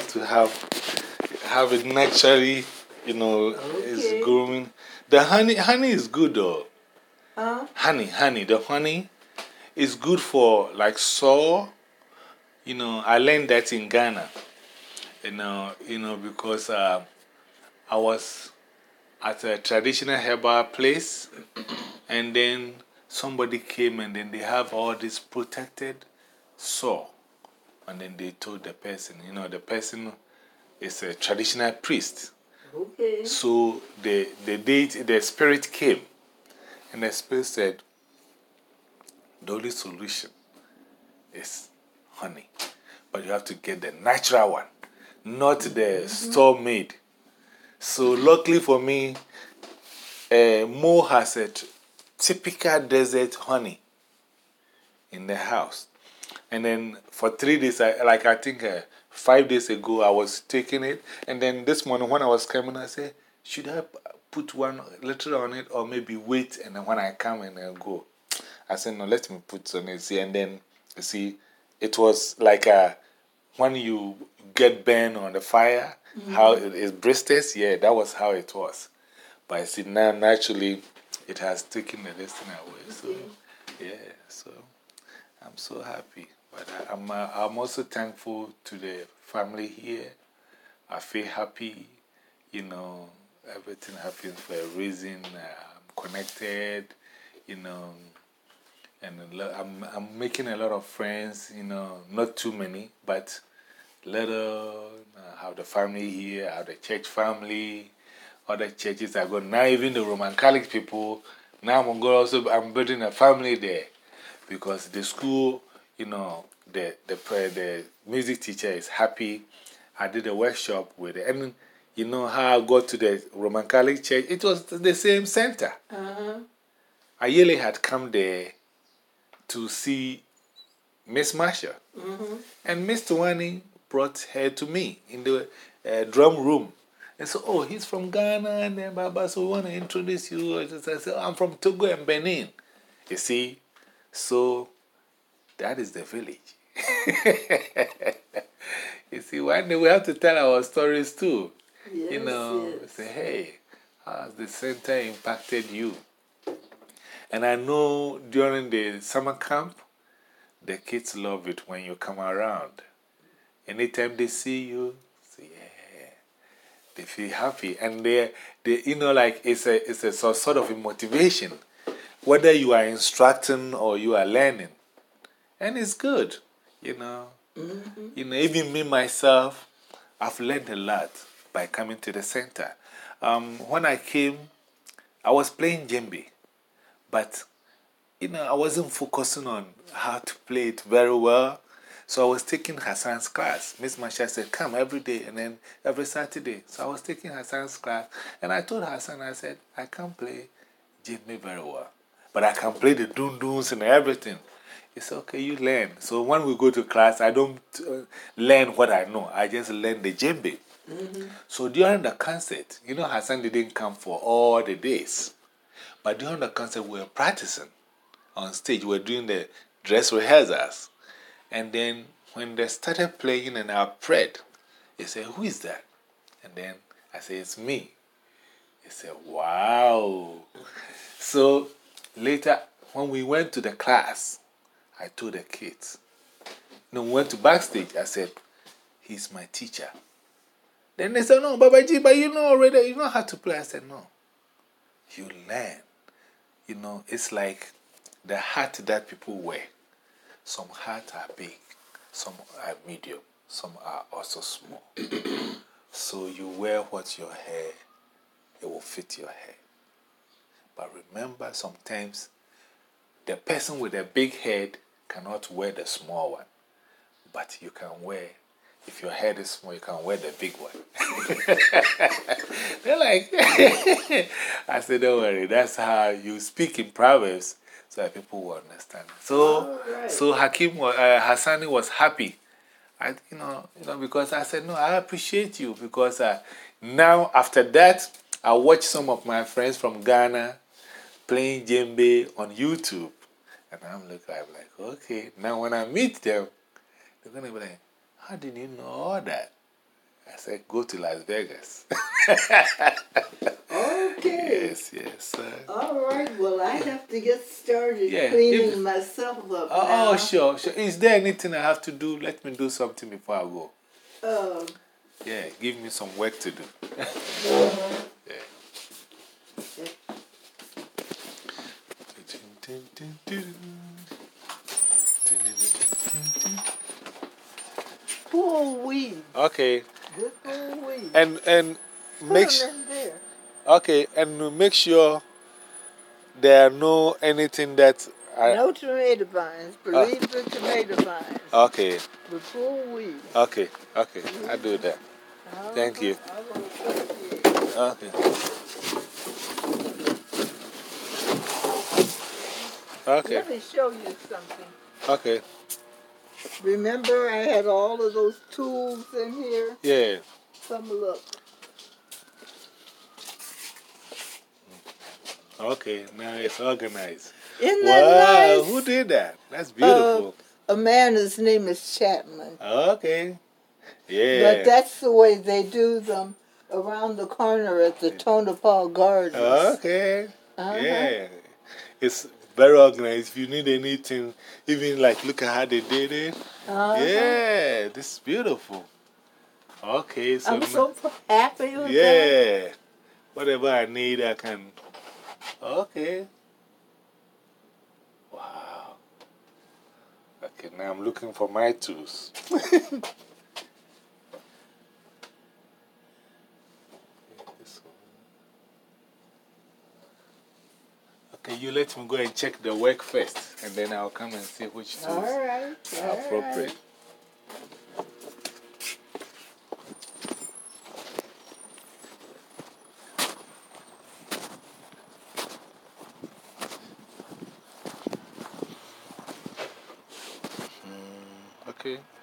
to have it naturally, you know, it's grooming. The honey is good though. Honey, the honey is good for like sore. You know, I learned that in Ghana. Because I was at a traditional herbal place, and then somebody came and then they have all this protected sore. And then they told the person, the person is a traditional priest. Okay. So the spirit came, and the spirit said, the only solution is honey. But you have to get the natural one, not the store made. So, luckily for me, Mo has a typical desert honey in the house. And then for 3 days, I think 5 days ago, I was taking it. And then this morning, when I was coming, I said, should I put one little on it or maybe wait? And then when I come and then go, I said, no, let me put some on it. See, and then, you see, it was like when you get burned on the fire, how it blisters. Yeah, that was how it was. But I see now, naturally, it has taken the destiny away. So, yeah, so I'm so happy. But I'm also thankful to the family here. I feel happy, everything happens for a reason. I'm connected, and I'm making a lot of friends, not too many, but little. I have the family here, I have the church family, other churches I go. Now, even the Roman Catholic people, now I'm building a family there because the school, the music teacher is happy. I did a workshop with it. And you know how I got to the Roman Catholic church? It was the same center. I really had come there to see Miss Marsha. And Miss Tawani brought her to me in the drum room. And so, oh, he's from Ghana, and then Baba, so we want to introduce you. I said, oh, I'm from Togo and Benin. You see? So, that is the village. You see, one day we have to tell our stories too. Yes, Say, hey, how has the center impacted you? And I know during the summer camp, the kids love it when you come around. Anytime they see you, say, yeah, they feel happy. And like it's a sort of a motivation, whether you are instructing or you are learning. And it's good, Even me, myself, I've learned a lot by coming to the center. When I came, I was playing djembe, but, I wasn't focusing on how to play it very well. So I was taking Hassan's class. Miss Masha said, come every day and then every Saturday. So I was taking Hassan's class. And I told Hassan, I said, I can't play djembe very well, but I can play the dunduns and everything. He said, okay, you learn. So when we go to class, I don't learn what I know. I just learn the djembe. So during the concert, Hassan didn't come for all the days. But during the concert, we were practicing on stage. We were doing the dress rehearsals. And then when they started playing and I prayed, he said, who is that? And then I said, it's me. He said, wow. So later, when we went to the class, I told the kids. We went to backstage. I said, he's my teacher. Then they said, no, Babaji, but you know already, you know how to play. I said, no. You learn. It's like the hat that people wear. Some hats are big, some are medium, some are also small. So you wear what your hair, it will fit your hair. But remember, sometimes the person with a big head cannot wear the small one. But you can wear, if your head is small, you can wear the big one. They're like, I said, don't worry, that's how you speak in Proverbs so that people will understand. So, so Hassani was happy. Because I said, no, I appreciate you. Because now, after that, I watch some of my friends from Ghana playing djembe on YouTube. And I'm like, okay, now when I meet them, they're going to be like, how did you know all that? I said, go to Las Vegas. Okay. Yes, sir. All right. Well, I have to get started Yeah, cleaning myself up now. Oh, sure. Is there anything I have to do? Let me do something before I go. Yeah, give me some work to do. Yeah. Full weed. Okay. Good full weed. And make Put 'em in there. okay, and make sure there are no anything that No tomato vines. Believe the tomato vines. okay. With full weed. Okay, I do that. Thank you. I will appreciate it. Okay. Okay. Let me show you something. Okay. Remember I had all of those tools in here? Yeah. Come look. Okay, now it's organized. Isn't that nice? Who did that? That's beautiful. A man, his name is Chapman. Okay. Yeah. But that's the way they do them around the corner at the Tonopah Gardens. Okay. Yeah. It's very organized. If you need anything, even like look at how they did it. Yeah, this is beautiful. Okay, so I'm so happy with that. yeah. Whatever I need, I can. Okay. Wow. Okay, now I'm looking for my tools. Okay, you let me go and check the work first, and then I'll come and see which tools are appropriate. Okay.